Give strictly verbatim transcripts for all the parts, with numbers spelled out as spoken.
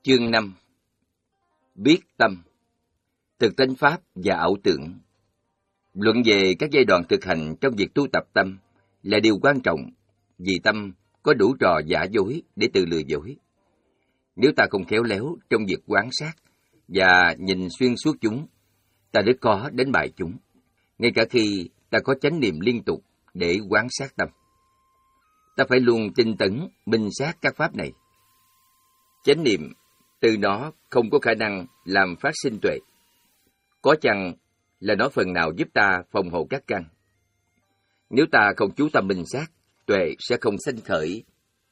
Chương năm. Biết tâm, thực tánh pháp và ảo tưởng. Luận về các giai đoạn thực hành trong việc tu tập tâm là điều quan trọng, vì tâm có đủ trò giả dối để tự lừa dối. Nếu ta không khéo léo trong việc quan sát và nhìn xuyên suốt chúng, ta rất khó đánh bại chúng, ngay cả khi ta có chánh niệm liên tục để quan sát tâm. Ta phải luôn tinh tấn, minh sát các pháp này. Chánh niệm từ nó không có khả năng làm phát sinh tuệ. Có chăng là nó phần nào giúp ta phòng hộ các căn. Nếu ta không chú tâm minh sát, tuệ sẽ không sanh khởi.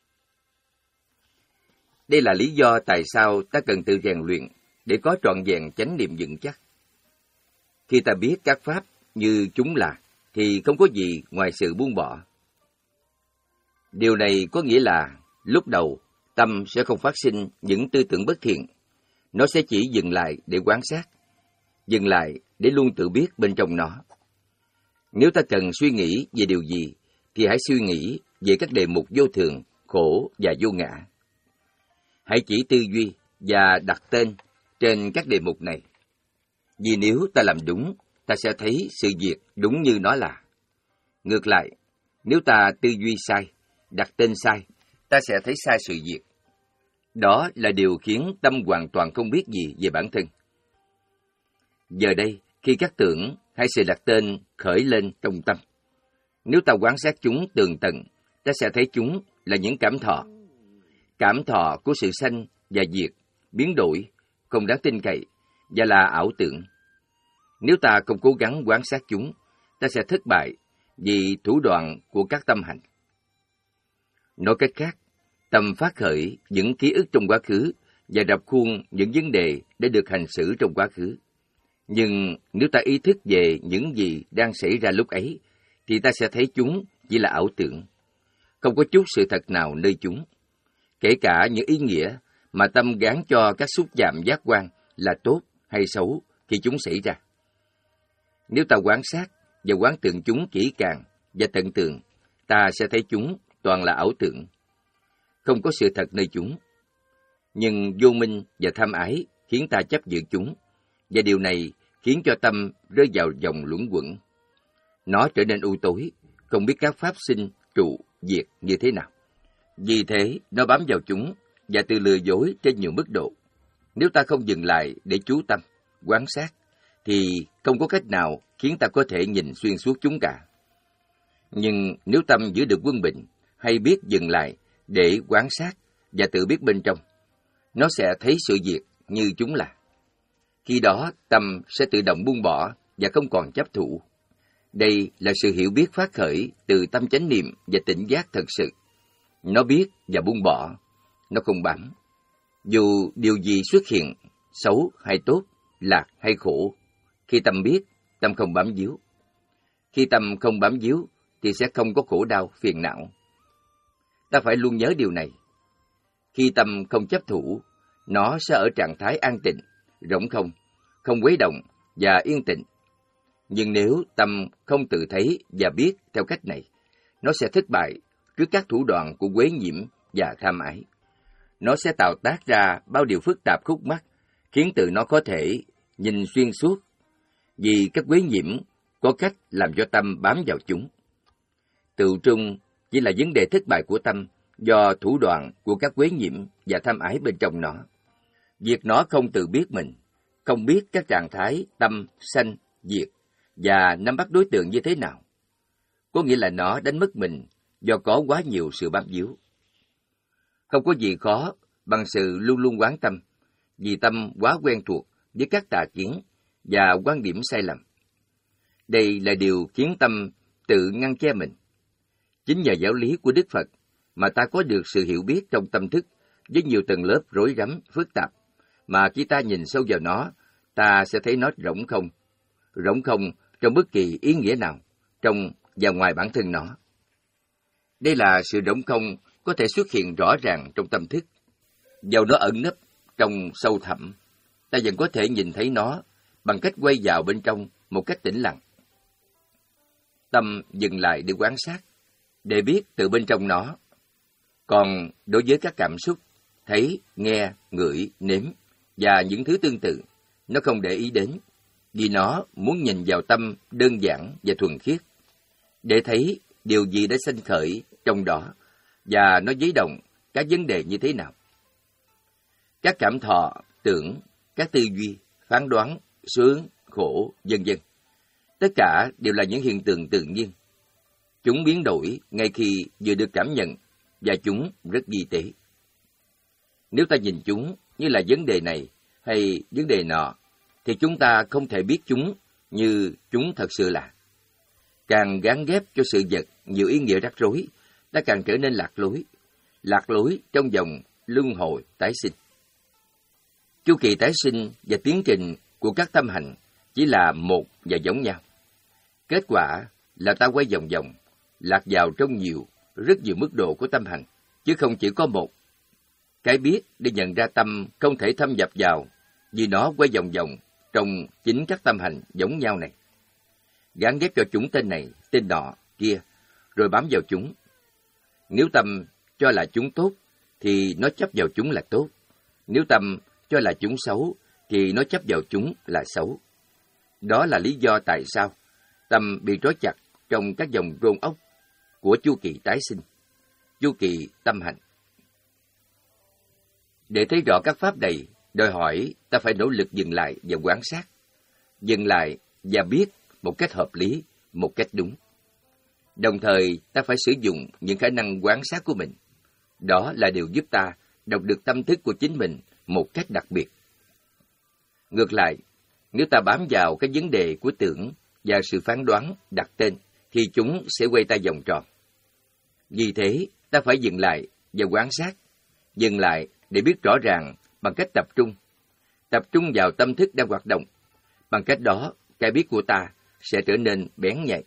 Đây là lý do tại sao ta cần tự rèn luyện để có trọn vẹn chánh niệm vững chắc. Khi ta biết các pháp như chúng là, thì không có gì ngoài sự buông bỏ. Điều này có nghĩa là lúc đầu tâm sẽ không phát sinh những tư tưởng bất thiện. Nó sẽ chỉ dừng lại để quan sát, dừng lại để luôn tự biết bên trong nó. Nếu ta cần suy nghĩ về điều gì, thì hãy suy nghĩ về các đề mục vô thường, khổ và vô ngã. Hãy chỉ tư duy và đặt tên trên các đề mục này. Vì nếu ta làm đúng, ta sẽ thấy sự việc đúng như nó là. Ngược lại, nếu ta tư duy sai, đặt tên sai, ta sẽ thấy sai sự việc. Đó là điều khiến tâm hoàn toàn không biết gì về bản thân. Giờ đây, khi các tưởng hay sự đặt tên khởi lên trong tâm, nếu ta quan sát chúng tường tận, ta sẽ thấy chúng là những cảm thọ. Cảm thọ của sự sanh và diệt, biến đổi, không đáng tin cậy, và là ảo tưởng. Nếu ta không cố gắng quan sát chúng, ta sẽ thất bại vì thủ đoạn của các tâm hành. Nói cách khác, tâm phát khởi những ký ức trong quá khứ và rập khuôn những vấn đề đã được hành xử trong quá khứ. Nhưng nếu ta ý thức về những gì đang xảy ra lúc ấy, thì ta sẽ thấy chúng chỉ là ảo tưởng. Không có chút sự thật nào nơi chúng. Kể cả những ý nghĩa mà tâm gán cho các xúc chạm giác quan là tốt hay xấu khi chúng xảy ra. Nếu ta quan sát và quán tưởng chúng kỹ càng và tận tường, ta sẽ thấy chúng toàn là ảo tưởng. Không có sự thật nơi chúng. Nhưng vô minh và tham ái khiến ta chấp giữ chúng, và điều này khiến cho tâm rơi vào vòng luẩn quẩn. Nó trở nên u tối, không biết các pháp sinh, trụ, diệt như thế nào. Vì thế, nó bám vào chúng và tự lừa dối trên nhiều mức độ. Nếu ta không dừng lại để chú tâm, quan sát, thì không có cách nào khiến ta có thể nhìn xuyên suốt chúng cả. Nhưng nếu tâm giữ được quân bình, hay biết dừng lại để quan sát và tự biết bên trong, nó sẽ thấy sự việc như chúng là. Khi đó, tâm sẽ tự động buông bỏ và không còn chấp thủ. Đây là sự hiểu biết phát khởi từ tâm chánh niệm và tỉnh giác thật sự. Nó biết và buông bỏ, nó không bám. Dù điều gì xuất hiện, xấu hay tốt, lạc hay khổ, khi tâm biết, tâm không bám víu. Khi tâm không bám víu, thì sẽ không có khổ đau, phiền não. Ta phải luôn nhớ điều này. Khi tâm không chấp thủ, nó sẽ ở trạng thái an tịnh, rỗng không, không quấy động và yên tĩnh. Nhưng nếu tâm không tự thấy và biết theo cách này, nó sẽ thất bại trước các thủ đoạn của quấy nhiễm và tham ái. Nó sẽ tạo tác ra bao điều phức tạp khúc mắc, khiến tự nó có thể nhìn xuyên suốt, vì các quấy nhiễm có cách làm cho tâm bám vào chúng. Tự trung chỉ là vấn đề thất bại của tâm do thủ đoạn của các quấy nhiễm và tham ái bên trong nó. Việc nó không tự biết mình, không biết các trạng thái tâm, sanh, diệt và nắm bắt đối tượng như thế nào, có nghĩa là nó đánh mất mình do có quá nhiều sự bám víu. Không có gì khó bằng sự luôn luôn quán tâm, vì tâm quá quen thuộc với các tà kiến và quan điểm sai lầm. Đây là điều khiến tâm tự ngăn che mình. Chính nhờ giáo lý của Đức Phật mà ta có được sự hiểu biết trong tâm thức với nhiều tầng lớp rối rắm, phức tạp, mà khi ta nhìn sâu vào nó, ta sẽ thấy nó rỗng không, rỗng không trong bất kỳ ý nghĩa nào, trong và ngoài bản thân nó. Đây là sự rỗng không có thể xuất hiện rõ ràng trong tâm thức. Dầu nó ẩn nấp trong sâu thẳm, ta vẫn có thể nhìn thấy nó bằng cách quay vào bên trong một cách tĩnh lặng. Tâm dừng lại để quan sát, để biết từ bên trong nó. Còn đối với các cảm xúc, thấy, nghe, ngửi, nếm và những thứ tương tự, nó không để ý đến, vì nó muốn nhìn vào tâm đơn giản và thuần khiết, để thấy điều gì đã sanh khởi trong đó và nó giấy động các vấn đề như thế nào. Các cảm thọ, tưởng, các tư duy, phán đoán, sướng, khổ, vân vân, tất cả đều là những hiện tượng tự nhiên. Chúng biến đổi ngay khi vừa được cảm nhận và chúng rất vi tế. Nếu ta nhìn chúng như là vấn đề này hay vấn đề nọ, thì chúng ta không thể biết chúng như chúng thật sự là. Càng gán ghép cho sự vật nhiều ý nghĩa rắc rối, ta càng trở nên lạc lối, lạc lối trong vòng luân hồi tái sinh. Chu kỳ tái sinh và tiến trình của các tâm hành chỉ là một và giống nhau. Kết quả là ta quay vòng vòng, lạc vào trong nhiều, rất nhiều mức độ của tâm hành, chứ không chỉ có một. Cái biết để nhận ra tâm không thể thâm nhập vào, vì nó quay vòng vòng trong chính các tâm hành giống nhau này. Gán ghép cho chúng tên này, tên nọ, kia, rồi bám vào chúng. Nếu tâm cho là chúng tốt, thì nó chấp vào chúng là tốt. Nếu tâm cho là chúng xấu, thì nó chấp vào chúng là xấu. Đó là lý do tại sao tâm bị trói chặt trong các vòng rôn ốc của chu kỳ tái sinh, chu kỳ tâm hành. Để thấy rõ các pháp này, đòi hỏi ta phải nỗ lực dừng lại và quan sát, dừng lại và biết một cách hợp lý, một cách đúng. Đồng thời, ta phải sử dụng những khả năng quan sát của mình. Đó là điều giúp ta đọc được tâm thức của chính mình một cách đặc biệt. Ngược lại, nếu ta bám vào cái vấn đề của tưởng và sự phán đoán đặt tên, thì chúng sẽ quay ta vòng tròn. Vì thế, ta phải dừng lại và quan sát, dừng lại để biết rõ ràng bằng cách tập trung, tập trung vào tâm thức đang hoạt động. Bằng cách đó, cái biết của ta sẽ trở nên bén nhạy.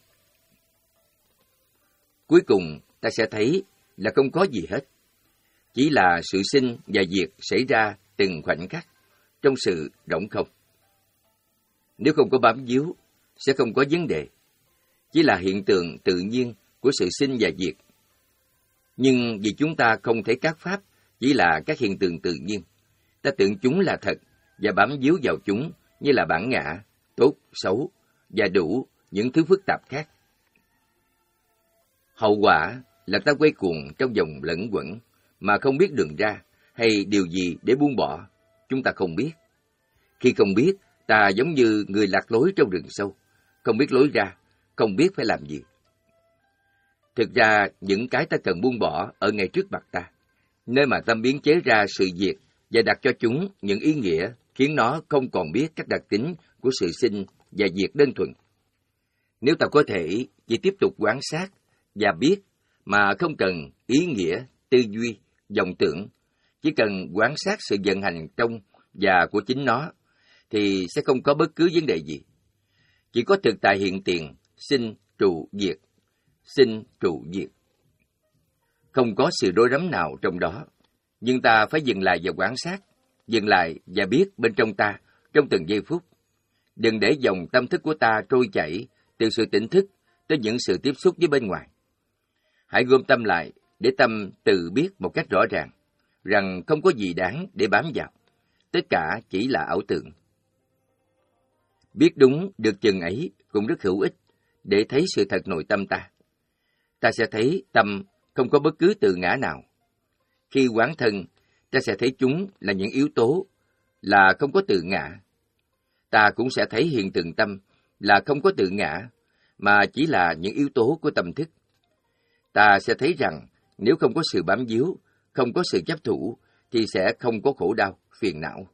Cuối cùng, ta sẽ thấy là không có gì hết. Chỉ là sự sinh và diệt xảy ra từng khoảnh khắc, trong sự rỗng không. Nếu không có bám víu, sẽ không có vấn đề. Chỉ là hiện tượng tự nhiên của sự sinh và diệt. Nhưng vì chúng ta không thấy các pháp chỉ là các hiện tượng tự nhiên, ta tưởng chúng là thật và bám víu vào chúng như là bản ngã, tốt, xấu và đủ những thứ phức tạp khác. Hậu quả là ta quay cuồng trong vòng lẫn quẩn mà không biết đường ra hay điều gì để buông bỏ, chúng ta không biết. Khi không biết, ta giống như người lạc lối trong rừng sâu, không biết lối ra, không biết phải làm gì. Thực ra, những cái ta cần buông bỏ ở ngay trước mặt ta, nơi mà tâm biến chế ra sự diệt và đặt cho chúng những ý nghĩa khiến nó không còn biết các đặc tính của sự sinh và diệt đơn thuần. Nếu ta có thể chỉ tiếp tục quan sát và biết mà không cần ý nghĩa, tư duy, vọng tưởng, chỉ cần quan sát sự vận hành trong và của chính nó, thì sẽ không có bất cứ vấn đề gì. Chỉ có thực tại hiện tiền, sinh, trụ, diệt, sinh, trụ, diệt. Không có sự rối rắm nào trong đó, nhưng ta phải dừng lại và quan sát, dừng lại và biết bên trong ta trong từng giây phút. Đừng để dòng tâm thức của ta trôi chảy từ sự tỉnh thức tới những sự tiếp xúc với bên ngoài. Hãy gom tâm lại để tâm tự biết một cách rõ ràng rằng không có gì đáng để bám vào. Tất cả chỉ là ảo tưởng. Biết đúng được chừng ấy cũng rất hữu ích để thấy sự thật nội tâm ta. Ta sẽ thấy tâm không có bất cứ từ ngã nào. Khi quán thân, ta sẽ thấy chúng là những yếu tố, là không có từ ngã. Ta cũng sẽ thấy hiện tượng tâm là không có từ ngã, mà chỉ là những yếu tố của tâm thức. Ta sẽ thấy rằng nếu không có sự bám víu, không có sự chấp thủ, thì sẽ không có khổ đau, phiền não.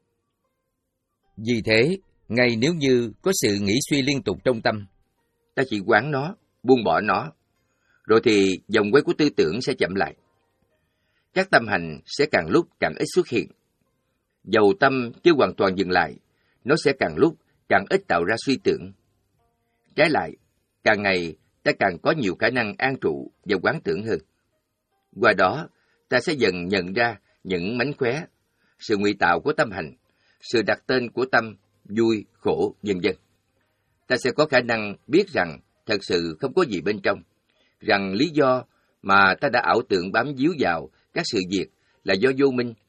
Vì thế, ngay nếu như có sự nghĩ suy liên tục trong tâm, ta chỉ quán nó, buông bỏ nó, rồi thì vòng quay của tư tưởng sẽ chậm lại. Các tâm hành sẽ càng lúc càng ít xuất hiện. Dầu tâm chưa hoàn toàn dừng lại, nó sẽ càng lúc càng ít tạo ra suy tưởng. Trái lại, càng ngày ta càng có nhiều khả năng an trụ và quán tưởng hơn. Qua đó, ta sẽ dần nhận ra những mánh khóe, sự ngụy tạo của tâm hành, sự đặt tên của tâm, vui, khổ, vân vân. Ta sẽ có khả năng biết rằng thật sự không có gì bên trong, rằng lý do mà ta đã ảo tưởng bám víu vào các sự việc là do vô minh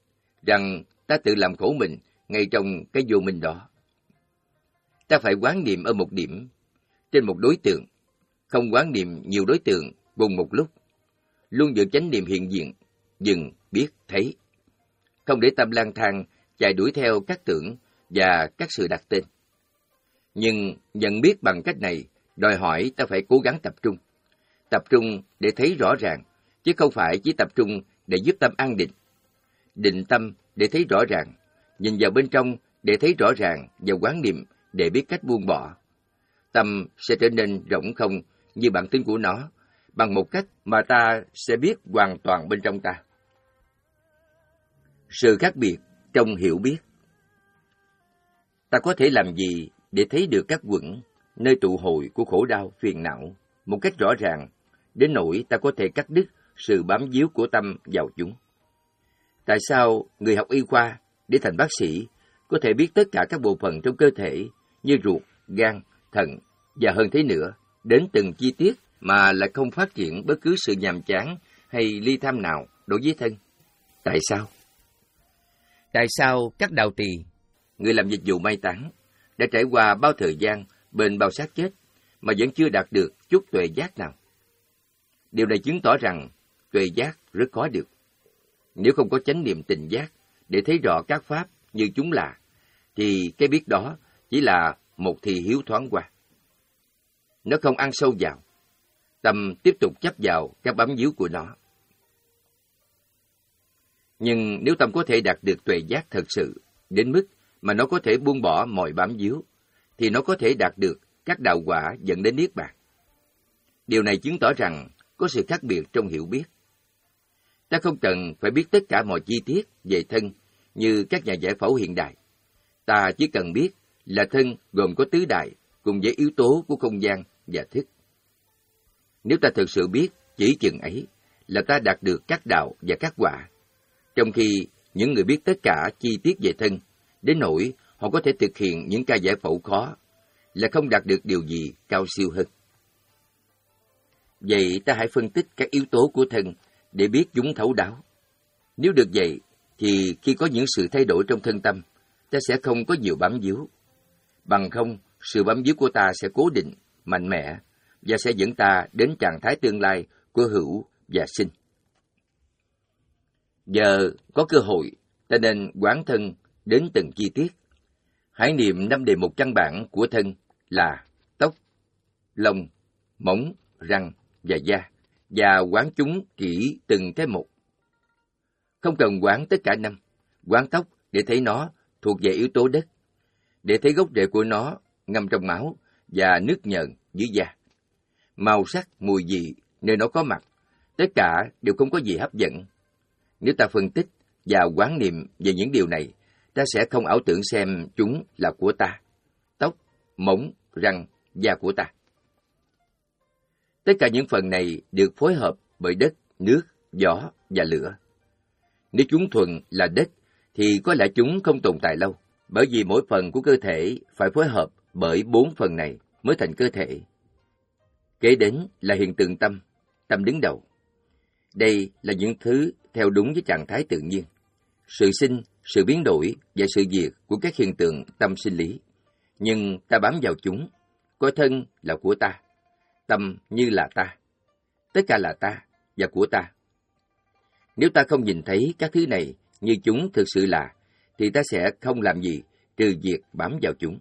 rằng ta tự làm khổ mình ngay trong cái vô minh đó. Ta phải quán niệm ở một điểm, trên một đối tượng, không quán niệm nhiều đối tượng cùng một lúc. Luôn giữ chánh niệm hiện diện, dừng, biết, thấy. Không để tâm lang thang, chạy đuổi theo các tưởng và các sự đặt tên. Nhưng nhận biết bằng cách này, đòi hỏi ta phải cố gắng tập trung. Tập trung để thấy rõ ràng, chứ không phải chỉ tập trung để giúp tâm an định. Định tâm để thấy rõ ràng, nhìn vào bên trong để thấy rõ ràng và quán niệm để biết cách buông bỏ. Tâm sẽ trở nên rỗng không như bản tính của nó, bằng một cách mà ta sẽ biết hoàn toàn bên trong ta. Sự khác biệt trong hiểu biết. Ta có thể làm gì để thấy được các quẩn, nơi tụ hội của khổ đau, phiền não, một cách rõ ràng, đến nỗi ta có thể cắt đứt sự bám víu của tâm vào chúng? Tại sao người học y khoa để thành bác sĩ có thể biết tất cả các bộ phận trong cơ thể như ruột, gan, thận và hơn thế nữa, đến từng chi tiết mà lại không phát triển bất cứ sự nhàm chán hay ly tham nào đối với thân? Tại sao? Tại sao các đạo trì, người làm dịch vụ mai táng, đã trải qua bao thời gian bên bao xác chết mà vẫn chưa đạt được chút tuệ giác nào? Điều này chứng tỏ rằng tuệ giác rất khó được. Nếu không có chánh niệm tỉnh giác để thấy rõ các pháp như chúng là, thì cái biết đó chỉ là một thị hiếu thoáng qua. Nó không ăn sâu vào, tâm tiếp tục chấp vào các bám víu của nó. Nhưng nếu tâm có thể đạt được tuệ giác thật sự, đến mức mà nó có thể buông bỏ mọi bám víu, thì nó có thể đạt được các đạo quả dẫn đến niết bàn. Điều này chứng tỏ rằng có sự khác biệt trong hiểu biết. Ta không cần phải biết tất cả mọi chi tiết về thân như các nhà giải phẫu hiện đại. Ta chỉ cần biết là thân gồm có tứ đại cùng với yếu tố của không gian và thức. Nếu ta thực sự biết chỉ chừng ấy là ta đạt được các đạo và các quả, trong khi những người biết tất cả chi tiết về thân, đến nỗi họ có thể thực hiện những ca giải phẫu khó, là không đạt được điều gì cao siêu hơn. Vậy ta hãy phân tích các yếu tố của thân để biết chúng thấu đáo. Nếu được vậy, thì khi có những sự thay đổi trong thân tâm, ta sẽ không có nhiều bám víu. Bằng không, sự bám víu của ta sẽ cố định, mạnh mẽ, và sẽ dẫn ta đến trạng thái tương lai của hữu và sinh. Giờ có cơ hội, ta nên quán thân đến từng chi tiết. Hãy niệm năm đề mục căn bản của thân là tóc, lông, móng, răng và da, và quán chúng kỹ từng cái một. Không cần quán tất cả năm. Quán tóc để thấy nó thuộc về yếu tố đất, để thấy gốc rễ của nó ngâm trong máu và nước nhờn dưới da. Màu sắc, mùi vị nơi nó có mặt, tất cả đều không có gì hấp dẫn. Nếu ta phân tích và quán niệm về những điều này, ta sẽ không ảo tưởng xem chúng là của ta. Tóc, móng, răng, da của ta. Tất cả những phần này được phối hợp bởi đất, nước, gió và lửa. Nếu chúng thuần là đất, thì có lẽ chúng không tồn tại lâu, bởi vì mỗi phần của cơ thể phải phối hợp bởi bốn phần này mới thành cơ thể. Kế đến là hiện tượng tâm, tâm đứng đầu. Đây là những thứ theo đúng với trạng thái tự nhiên, sự sinh, sự biến đổi và sự diệt của các hiện tượng tâm sinh lý. Nhưng ta bám vào chúng, coi thân là của ta, tâm như là ta, tất cả là ta và của ta. Nếu ta không nhìn thấy các thứ này như chúng thực sự là, thì ta sẽ không làm gì trừ việc bám vào chúng.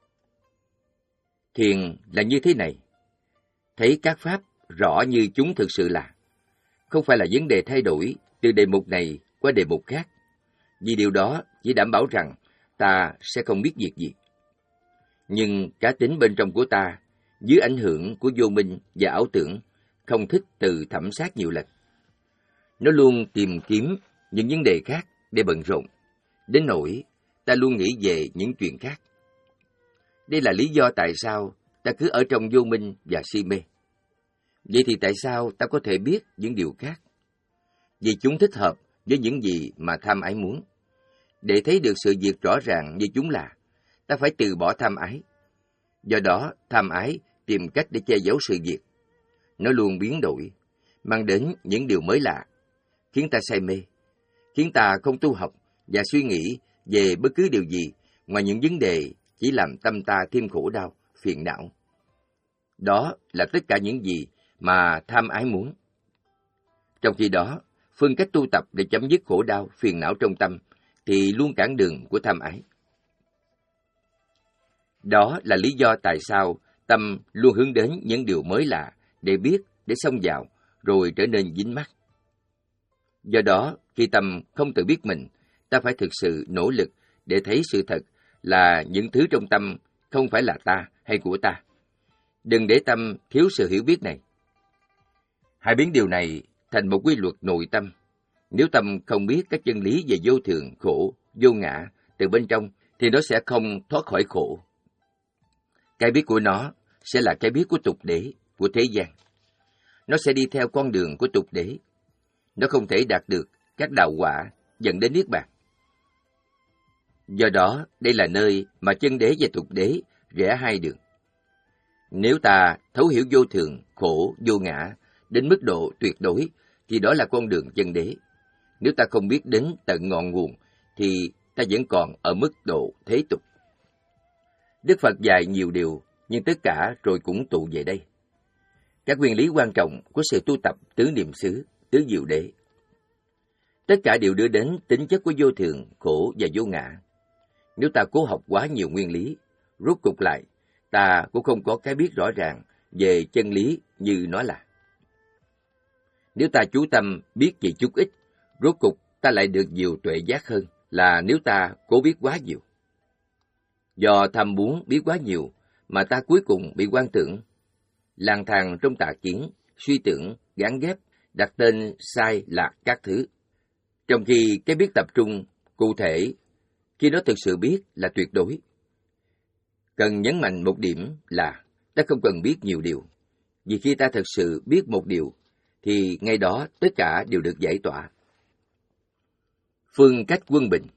Thiền là như thế này. Thấy các pháp rõ như chúng thực sự là, không phải là vấn đề thay đổi từ đề mục này qua đề mục khác, vì điều đó chỉ đảm bảo rằng ta sẽ không biết việc gì. Nhưng cá tính bên trong của ta, dưới ảnh hưởng của vô minh và ảo tưởng, không thích từ thẩm sát nhiều lần. Nó luôn tìm kiếm những vấn đề khác để bận rộn, đến nỗi ta luôn nghĩ về những chuyện khác. Đây là lý do tại sao ta cứ ở trong vô minh và si mê. Vậy thì tại sao ta có thể biết những điều khác? Vì chúng thích hợp với những gì mà tham ái muốn. Để thấy được sự việc rõ ràng như chúng là, ta phải từ bỏ tham ái. Do đó, tham ái tìm cách để che giấu sự việc. Nó luôn biến đổi, mang đến những điều mới lạ, khiến ta say mê, khiến ta không tu học và suy nghĩ về bất cứ điều gì ngoài những vấn đề chỉ làm tâm ta thêm khổ đau, phiền não. Đó là tất cả những gì mà tham ái muốn. Trong khi đó, phương cách tu tập để chấm dứt khổ đau, phiền não trong tâm thì luôn cản đường của tham ái. Đó là lý do tại sao tâm luôn hướng đến những điều mới lạ để biết, để xông vào, rồi trở nên dính mắc. Do đó, khi tâm không tự biết mình, ta phải thực sự nỗ lực để thấy sự thật là những thứ trong tâm không phải là ta hay của ta. Đừng để tâm thiếu sự hiểu biết này. Hãy biến điều này thành một quy luật nội tâm. Nếu tâm không biết các chân lý về vô thường, khổ, vô ngã từ bên trong, thì nó sẽ không thoát khỏi khổ. Cái biết của nó sẽ là cái biết của tục đế, của thế gian. Nó sẽ đi theo con đường của tục đế. Nó không thể đạt được các đạo quả dẫn đến niết bàn. Do đó, đây là nơi mà chân đế và tục đế rẽ hai đường. Nếu ta thấu hiểu vô thường, khổ, vô ngã đến mức độ tuyệt đối, thì đó là con đường chân đế. Nếu ta không biết đến tận ngọn nguồn, thì ta vẫn còn ở mức độ thế tục. Đức Phật dạy nhiều điều, nhưng tất cả rồi cũng tụ về đây. Các nguyên lý quan trọng của sự tu tập tứ niệm xứ, tứ diệu đế. Tất cả đều đưa đến tính chất của vô thường, khổ và vô ngã. Nếu ta cố học quá nhiều nguyên lý, rốt cục lại, ta cũng không có cái biết rõ ràng về chân lý như nó là. Nếu ta chú tâm biết chỉ chút ít, rốt cục ta lại được nhiều tuệ giác hơn là nếu ta cố biết quá nhiều. Do tham muốn biết quá nhiều mà ta cuối cùng bị quan tưởng, lang thang trong tà kiến, suy tưởng, gán ghép, đặt tên sai lạc các thứ. Trong khi cái biết tập trung, cụ thể, khi nó thực sự biết là tuyệt đối. Cần nhấn mạnh một điểm là ta không cần biết nhiều điều, vì khi ta thực sự biết một điều, thì ngay đó tất cả đều được giải tỏa. Phương cách quân bình.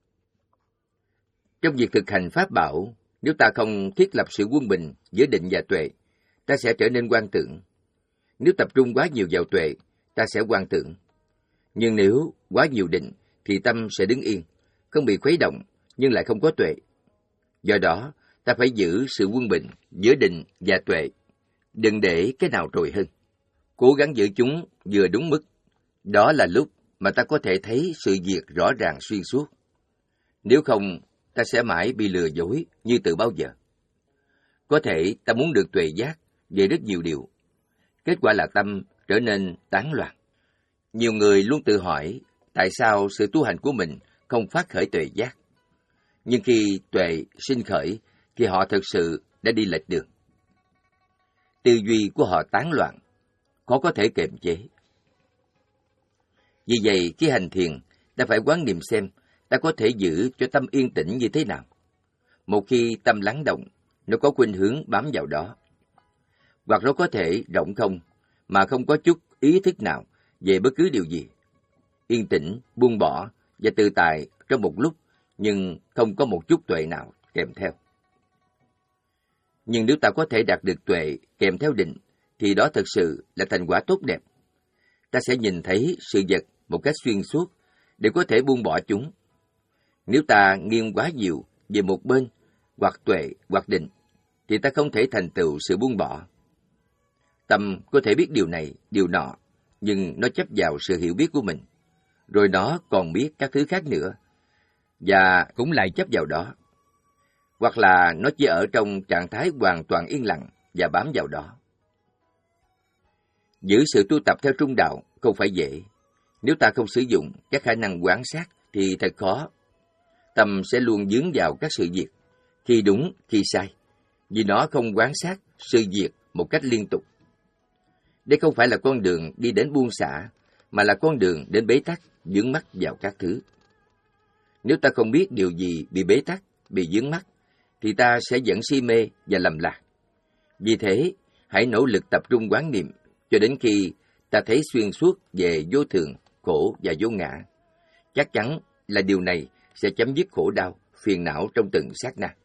Trong việc thực hành pháp bảo, nếu ta không thiết lập sự quân bình giữa định và tuệ, ta sẽ trở nên quan tưởng. Nếu tập trung quá nhiều vào tuệ, ta sẽ quan tưởng. Nhưng nếu quá nhiều định, thì tâm sẽ đứng yên, không bị khuấy động, nhưng lại không có tuệ. Do đó, ta phải giữ sự quân bình giữa định và tuệ, đừng để cái nào trội hơn. Cố gắng giữ chúng vừa đúng mức. Đó là lúc mà ta có thể thấy sự việc rõ ràng xuyên suốt. Nếu không, ta sẽ mãi bị lừa dối như từ bao giờ. Có thể ta muốn được tuệ giác về rất nhiều điều. Kết quả là tâm trở nên tán loạn. Nhiều người luôn tự hỏi tại sao sự tu hành của mình không phát khởi tuệ giác. Nhưng khi tuệ sinh khởi, thì họ thực sự đã đi lệch đường. Tư duy của họ tán loạn, khó có thể kiềm chế. Vì vậy, khi hành thiền, ta phải quán niệm xem ta có thể giữ cho tâm yên tĩnh như thế nào. Một khi tâm lắng động, nó có khuynh hướng bám vào đó. Hoặc nó có thể rỗng không, mà không có chút ý thức nào về bất cứ điều gì. Yên tĩnh, buông bỏ và tự tại trong một lúc, nhưng không có một chút tuệ nào kèm theo. Nhưng nếu ta có thể đạt được tuệ kèm theo định, thì đó thực sự là thành quả tốt đẹp. Ta sẽ nhìn thấy sự vật một cách xuyên suốt để có thể buông bỏ chúng. Nếu ta nghiêng quá nhiều về một bên, hoặc tuệ hoặc định, thì ta không thể thành tựu sự buông bỏ. Tâm có thể biết điều này, điều nọ, nhưng nó chấp vào sự hiểu biết của mình. Rồi nó còn biết các thứ khác nữa, và cũng lại chấp vào đó. Hoặc là nó chỉ ở trong trạng thái hoàn toàn yên lặng và bám vào đó. Giữ sự tu tập theo trung đạo không phải dễ. Nếu ta không sử dụng các khả năng quan sát thì thật khó. Tâm sẽ luôn dướng vào các sự việc, khi đúng, khi sai, vì nó không quan sát sự việc một cách liên tục. Đây không phải là con đường đi đến buông xả, mà là con đường đến bế tắc, vướng mắc vào các thứ. Nếu ta không biết điều gì bị bế tắc, bị vướng mắc, thì ta sẽ dẫn si mê và lầm lạc. Vì thế, hãy nỗ lực tập trung quán niệm cho đến khi ta thấy xuyên suốt về vô thường, khổ và vô ngã. Chắc chắn là điều này sẽ chấm dứt khổ đau, phiền não trong từng sát na.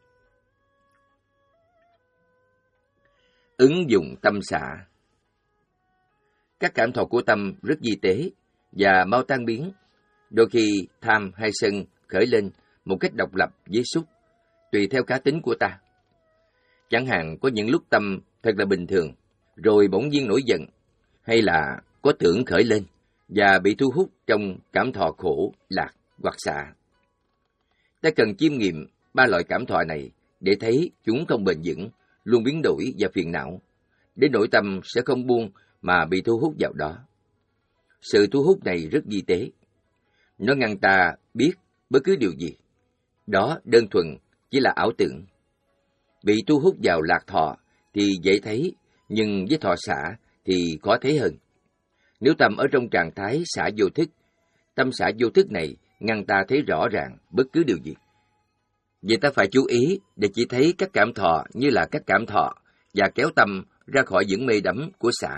Ứng dụng tâm xả. Các cảm thọ của tâm rất vi tế và mau tan biến. Đôi khi tham hay sân khởi lên một cách độc lập với xúc, tùy theo cá tính của ta. Chẳng hạn có những lúc tâm thật là bình thường, rồi bỗng nhiên nổi giận, hay là có tưởng khởi lên và bị thu hút trong cảm thọ khổ, lạc hoặc xả. Ta cần chiêm nghiệm ba loại cảm thọ này để thấy chúng không bền vững, luôn biến đổi và phiền não, để nội tâm sẽ không buông mà bị thu hút vào đó. Sự thu hút này rất vi tế. Nó ngăn ta biết bất cứ điều gì. Đó đơn thuần chỉ là ảo tưởng. Bị thu hút vào lạc thọ thì dễ thấy, nhưng với thọ xả thì khó thấy hơn. Nếu tâm ở trong trạng thái xả vô thức, tâm xả vô thức này ngăn ta thấy rõ ràng bất cứ điều gì. Vậy ta phải chú ý để chỉ thấy các cảm thọ như là các cảm thọ và kéo tâm ra khỏi những mê đắm của xả.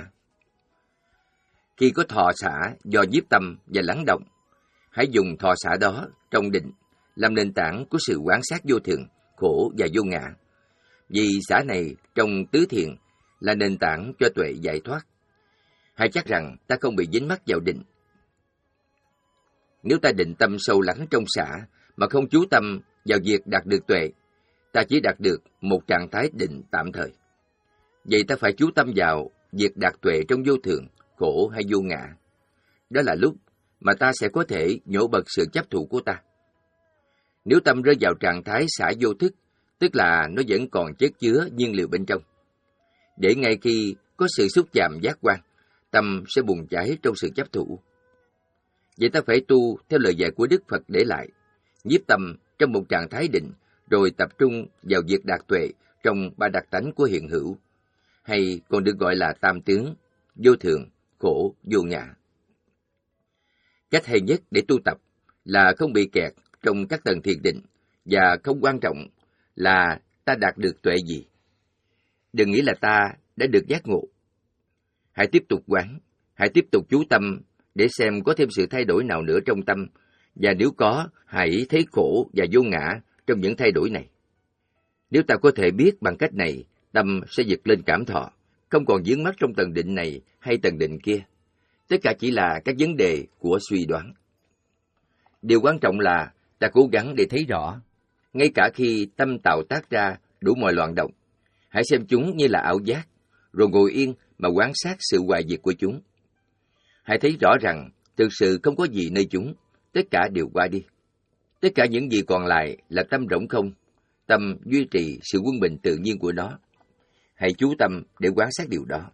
Khi có thọ xả do nhiếp tâm và lắng động, hãy dùng thọ xả đó trong định làm nền tảng của sự quán sát vô thường, khổ và vô ngã. Vì xả này trong tứ thiền là nền tảng cho tuệ giải thoát. Hãy chắc rằng ta không bị dính mắc vào định. Nếu ta định tâm sâu lắng trong xả mà không chú tâm vào việc đạt được tuệ, ta chỉ đạt được một trạng thái định tạm thời. Vậy ta phải chú tâm vào việc đạt tuệ trong vô thường, khổ hay vô ngã. Đó là lúc mà ta sẽ có thể nhổ bật sự chấp thụ của ta. Nếu tâm rơi vào trạng thái xả vô thức, tức là nó vẫn còn chất chứa nhiên liệu bên trong. Để ngay khi có sự xúc chạm giác quan, tâm sẽ bùng cháy trong sự chấp thủ. Vậy ta phải tu theo lời dạy của Đức Phật để lại, nhiếp tâm trong một trạng thái định, rồi tập trung vào việc đạt tuệ trong ba đặc tánh của hiện hữu, hay còn được gọi là tam tướng, vô thường, khổ, vô ngã. Cách hay nhất để tu tập là không bị kẹt trong các tầng thiền định, và không quan trọng là ta đạt được tuệ gì. Đừng nghĩ là ta đã được giác ngộ. Hãy tiếp tục quán, hãy tiếp tục chú tâm để xem có thêm sự thay đổi nào nữa trong tâm, và nếu có, hãy thấy khổ và vô ngã trong những thay đổi này. Nếu ta có thể biết bằng cách này, tâm sẽ giật lên cảm thọ, không còn vướng mắc trong tầng định này hay tầng định kia. Tất cả chỉ là các vấn đề của suy đoán. Điều quan trọng là ta cố gắng để thấy rõ, ngay cả khi tâm tạo tác ra đủ mọi loạn động. Hãy xem chúng như là ảo giác, rồi ngồi yên mà quan sát sự hoại diệt của chúng. Hãy thấy rõ rằng thực sự không có gì nơi chúng, tất cả đều qua đi. Tất cả những gì còn lại là tâm rỗng không, tâm duy trì sự quân bình tự nhiên của nó. Hãy chú tâm để quan sát điều đó.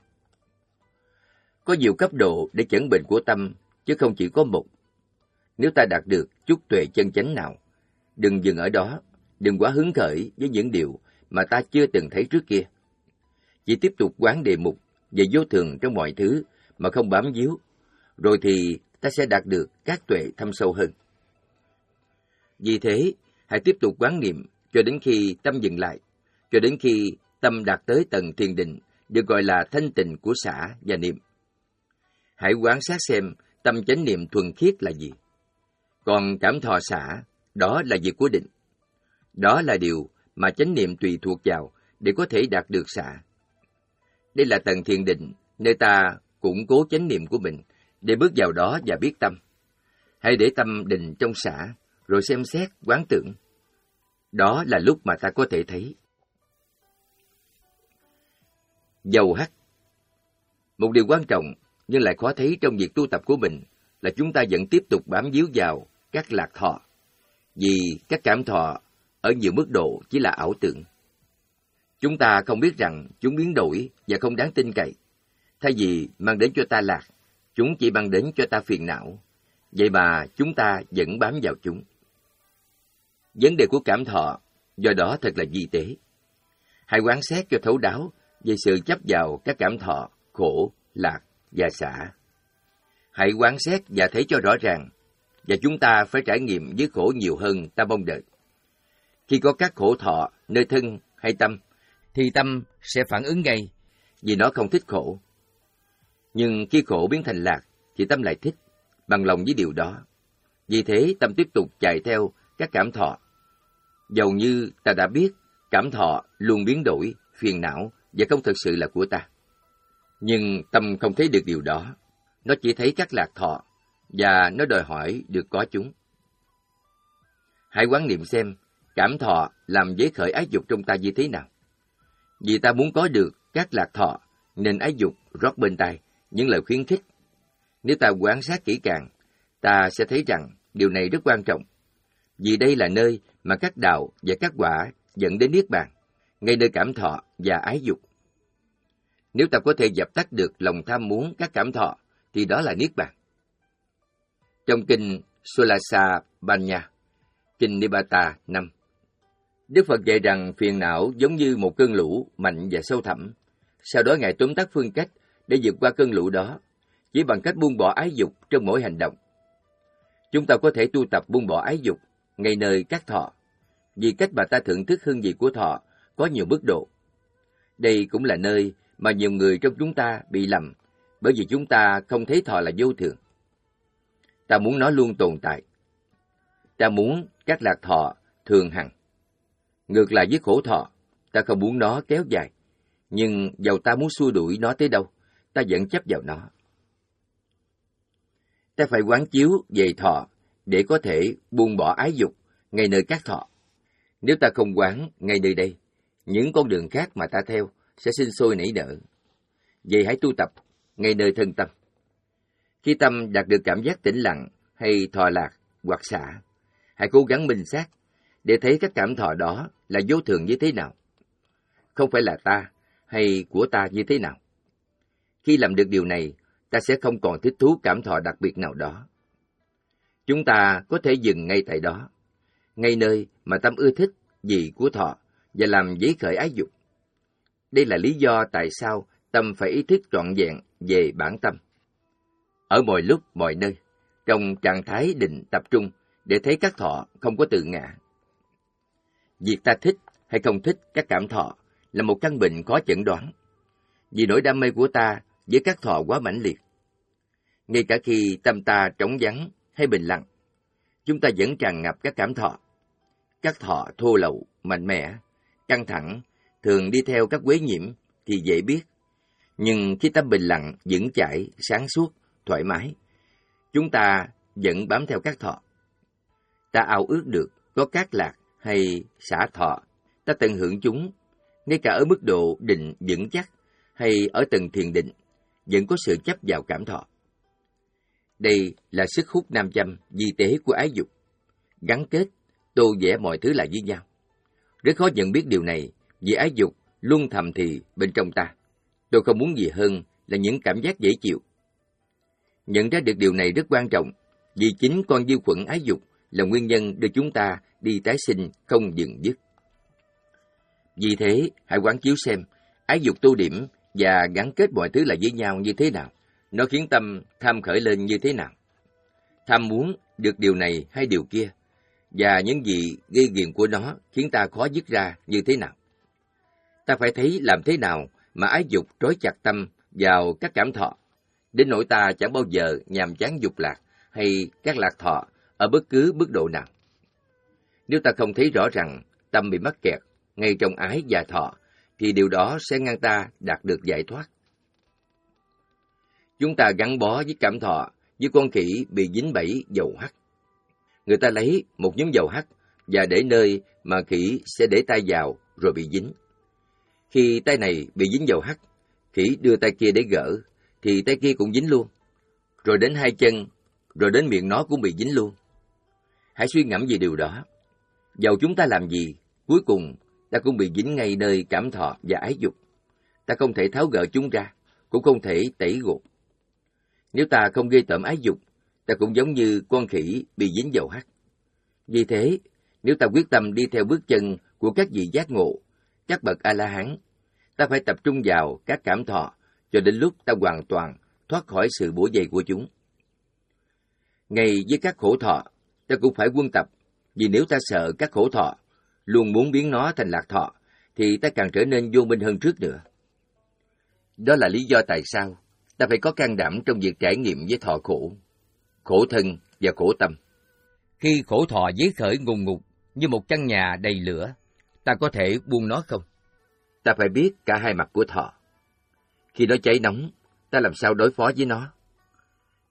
Có nhiều cấp độ để chẩn bệnh của tâm, chứ không chỉ có một. Nếu ta đạt được chút tuệ chân chánh nào, đừng dừng ở đó, đừng quá hứng khởi với những điều mà ta chưa từng thấy trước kia. Chỉ tiếp tục quán đề mục về vô thường trong mọi thứ mà không bám víu, rồi thì ta sẽ đạt được các tuệ thâm sâu hơn. Vì thế, hãy tiếp tục quán niệm cho đến khi tâm dừng lại, cho đến khi tâm đạt tới tầng thiền định, được gọi là thanh tịnh của xả và niệm. Hãy quan sát xem tâm chánh niệm thuần khiết là gì. Còn cảm thọ xả, đó là việc của định. Đó là điều mà chánh niệm tùy thuộc vào để có thể đạt được xả. Đây là tầng thiền định, nơi ta củng cố chánh niệm của mình để bước vào đó và biết tâm. Hãy để tâm định trong xả, rồi xem xét, quán tưởng. Đó là lúc mà ta có thể thấy. Dầu hắt. Một điều quan trọng nhưng lại khó thấy trong việc tu tập của mình là chúng ta vẫn tiếp tục bám víu vào các lạc thọ, vì các cảm thọ ở nhiều mức độ chỉ là ảo tưởng. Chúng ta không biết rằng chúng biến đổi và không đáng tin cậy. Thay vì mang đến cho ta lạc, chúng chỉ mang đến cho ta phiền não. Vậy mà chúng ta vẫn bám vào chúng. Vấn đề của cảm thọ do đó thật là vi tế. Hãy quan sát cho thấu đáo về sự chấp vào các cảm thọ khổ, lạc và xả. Hãy quan sát và thấy cho rõ ràng, và chúng ta phải trải nghiệm với khổ nhiều hơn ta mong đợi. Khi có các khổ thọ nơi thân hay tâm, thì tâm sẽ phản ứng ngay, vì nó không thích khổ. Nhưng khi khổ biến thành lạc, thì tâm lại thích, bằng lòng với điều đó. Vì thế tâm tiếp tục chạy theo các cảm thọ. Dầu như ta đã biết cảm thọ luôn biến đổi, phiền não và không thực sự là của ta. Nhưng tâm không thấy được điều đó. Nó chỉ thấy các lạc thọ, và nó đòi hỏi được có chúng. Hãy quán niệm xem, cảm thọ làm dấy khởi ái dục trong ta như thế nào. Vì ta muốn có được các lạc thọ, nên ái dục rót bên tai những lời khuyến khích. Nếu ta quan sát kỹ càng, ta sẽ thấy rằng điều này rất quan trọng. Vì đây là nơi mà các đạo và các quả dẫn đến niết bàn, ngay nơi cảm thọ và ái dục. Nếu ta có thể dập tắt được lòng tham muốn các cảm thọ, thì đó là niết bàn. Trong kinh Sulasa Banya, kinh Nibata năm, Đức Phật dạy rằng phiền não giống như một cơn lũ mạnh và sâu thẳm. Sau đó Ngài tóm tắt phương cách để vượt qua cơn lũ đó, chỉ bằng cách buông bỏ ái dục trong mỗi hành động. Chúng ta có thể tu tập buông bỏ ái dục ngay nơi các thọ, vì cách mà ta thưởng thức hương vị của thọ có nhiều mức độ. Đây cũng là nơi mà nhiều người trong chúng ta bị lầm, bởi vì chúng ta không thấy thọ là vô thường. Ta muốn nó luôn tồn tại. Ta muốn các lạc thọ thường hằng. Ngược lại với khổ thọ, ta không muốn nó kéo dài, nhưng dầu ta muốn xua đuổi nó tới đâu, ta vẫn chấp vào nó. Ta phải quán chiếu về thọ để có thể buông bỏ ái dục ngay nơi các thọ. Nếu ta không quán ngay nơi đây, những con đường khác mà ta theo sẽ sinh sôi nảy nở. Vậy hãy tu tập ngay nơi thân tâm. Khi tâm đạt được cảm giác tĩnh lặng hay thọ lạc hoặc xả, hãy cố gắng minh sát để thấy các cảm thọ đó là vô thường như thế nào, không phải là ta hay của ta như thế nào. Khi làm được điều này, ta sẽ không còn thích thú cảm thọ đặc biệt nào đó. Chúng ta có thể dừng ngay tại đó, ngay nơi mà tâm ưa thích gì của thọ và làm dấy khởi ái dục. Đây là lý do tại sao tâm phải ý thức trọn vẹn về bản tâm, ở mọi lúc mọi nơi, trong trạng thái định tập trung để thấy các thọ không có tự ngã. Việc ta thích hay không thích các cảm thọ là một căn bệnh khó chẩn đoán, vì nỗi đam mê của ta với các thọ quá mãnh liệt. Ngay cả khi tâm ta trống vắng hay bình lặng, chúng ta vẫn tràn ngập các cảm thọ. Các thọ thô lậu, mạnh mẽ, căng thẳng, thường đi theo các quế nhiễm thì dễ biết. Nhưng khi tâm bình lặng, vững chãi, sáng suốt, thoải mái, chúng ta vẫn bám theo các thọ. Ta ao ước được có các lạc hay xả thọ, ta tận hưởng chúng, ngay cả ở mức độ định vững chắc hay ở tầng thiền định, vẫn có sự chấp vào cảm thọ. Đây là sức hút nam châm vi tế của ái dục, gắn kết, tô vẽ mọi thứ lại với nhau. Rất khó nhận biết điều này, vì ái dục luôn thầm thì bên trong ta. Tôi không muốn gì hơn là những cảm giác dễ chịu. Nhận ra được điều này rất quan trọng, vì chính con vi khuẩn ái dục là nguyên nhân đưa chúng ta đi tái sinh không dừng dứt. Vì thế, hãy quán chiếu xem ái dục tô điểm và gắn kết mọi thứ lại với nhau như thế nào. Nó khiến tâm tham khởi lên như thế nào. Tham muốn được điều này hay điều kia, và những gì gây ghiền của nó khiến ta khó dứt ra như thế nào. Ta phải thấy làm thế nào mà ái dục trói chặt tâm vào các cảm thọ, đến nỗi ta chẳng bao giờ nhàm chán dục lạc hay các lạc thọ ở bất cứ mức độ nào. Nếu ta không thấy rõ rằng tâm bị mắc kẹt ngay trong ái và thọ, thì điều đó sẽ ngăn ta đạt được giải thoát. Chúng ta gắn bó với cảm thọ như con khỉ bị dính bẫy dầu hắc. Người ta lấy một nhúm dầu hắc và để nơi mà khỉ sẽ để tay vào rồi bị dính. Khi tay này bị dính dầu hắc, khỉ đưa tay kia để gỡ, thì tay kia cũng dính luôn. Rồi đến hai chân, rồi đến miệng nó cũng bị dính luôn. Hãy suy ngẫm về điều đó. Dầu chúng ta làm gì, cuối cùng ta cũng bị dính ngay nơi cảm thọ và ái dục. Ta không thể tháo gỡ chúng ra, cũng không thể tẩy gột. Nếu ta không ghê tởm ái dục, ta cũng giống như con khỉ bị dính dầu hắc. Vì thế, nếu ta quyết tâm đi theo bước chân của các vị giác ngộ, các bậc A-la-hán, ta phải tập trung vào các cảm thọ cho đến lúc ta hoàn toàn thoát khỏi sự bủa vây của chúng. Ngay với các khổ thọ, ta cũng phải quân tập, vì nếu ta sợ các khổ thọ, luôn muốn biến nó thành lạc thọ, thì ta càng trở nên vô minh hơn trước nữa. Đó là lý do tại sao ta phải có can đảm trong việc trải nghiệm với thọ khổ, khổ thân và khổ tâm. Khi khổ thọ dấy khởi ngùng ngục như một căn nhà đầy lửa, ta có thể buông nó không? Ta phải biết cả hai mặt của thọ. Khi nó cháy nóng, ta làm sao đối phó với nó?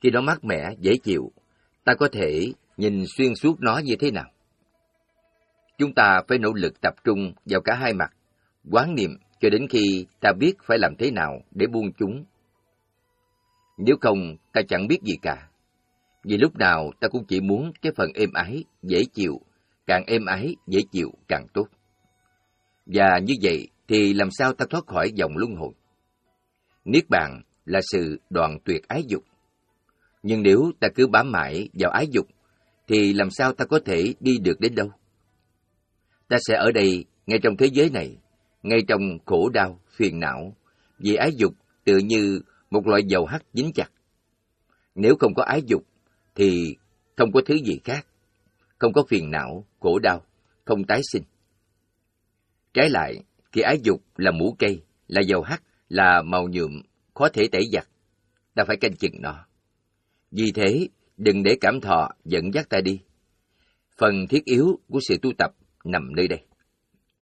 Khi nó mát mẻ, dễ chịu, ta có thể nhìn xuyên suốt nó như thế nào? Chúng ta phải nỗ lực tập trung vào cả hai mặt, quán niệm cho đến khi ta biết phải làm thế nào để buông chúng. Nếu không, ta chẳng biết gì cả. Vì lúc nào ta cũng chỉ muốn cái phần êm ái, dễ chịu, càng êm ái, dễ chịu càng tốt. Và như vậy thì làm sao ta thoát khỏi vòng luân hồi? Niết bàn là sự đoạn tuyệt ái dục. Nhưng nếu ta cứ bám mãi vào ái dục, thì làm sao ta có thể đi được đến đâu? Ta sẽ ở đây, ngay trong thế giới này, ngay trong khổ đau, phiền não, vì ái dục tựa như một loại dầu hắt dính chặt. Nếu không có ái dục, thì không có thứ gì khác, không có phiền não, khổ đau, không tái sinh. Trái lại, khi ái dục là mũ cây, là dầu hắt, là màu nhuộm, khó thể tẩy giặt, ta phải canh chừng nó. Vì thế, đừng để cảm thọ dẫn dắt ta đi. Phần thiết yếu của sự tu tập nằm nơi đây.